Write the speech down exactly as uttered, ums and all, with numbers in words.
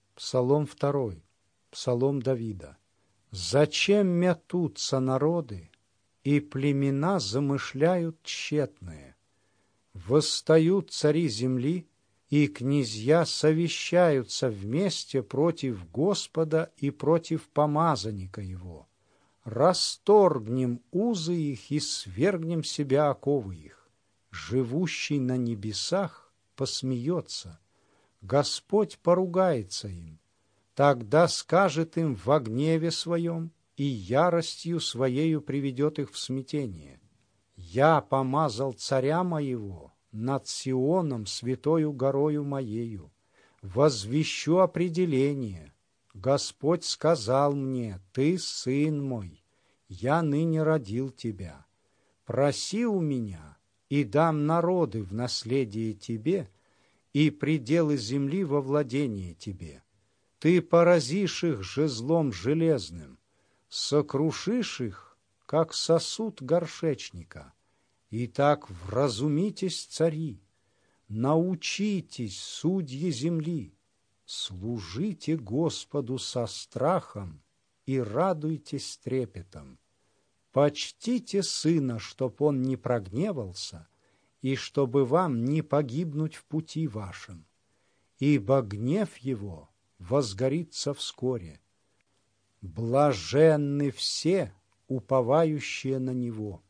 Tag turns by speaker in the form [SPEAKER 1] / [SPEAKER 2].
[SPEAKER 1] Псалом второй, Псалом Давида. «Зачем мятутся народы, и племена замышляют тщетное? Восстают цари земли, и князья совещаются вместе против Господа и против помазанника его. Расторгнем узы их и свергнем себя оковы их. Живущий на небесах посмеется, Господь поругается им. Тогда скажет им во гневе своем, и яростью своею приведет их в смятение. Я помазал царя моего над Сионом, святою горою моею. Возвещу определение. Господь сказал мне: ты сын мой, я ныне родил тебя. Проси у меня, и дам народы в наследие тебе, и пределы земли во владение тебе. Ты поразишь их жезлом железным, сокрушишь их, как сосуд горшечника. Итак, вразумитесь, цари, научитесь, судьи земли, служите Господу со страхом и радуйтесь трепетом. Почтите сына, чтоб он не прогневался, и чтобы вам не погибнуть в пути вашем, ибо гнев его возгорится вскоре. Блаженны все, уповающие на него.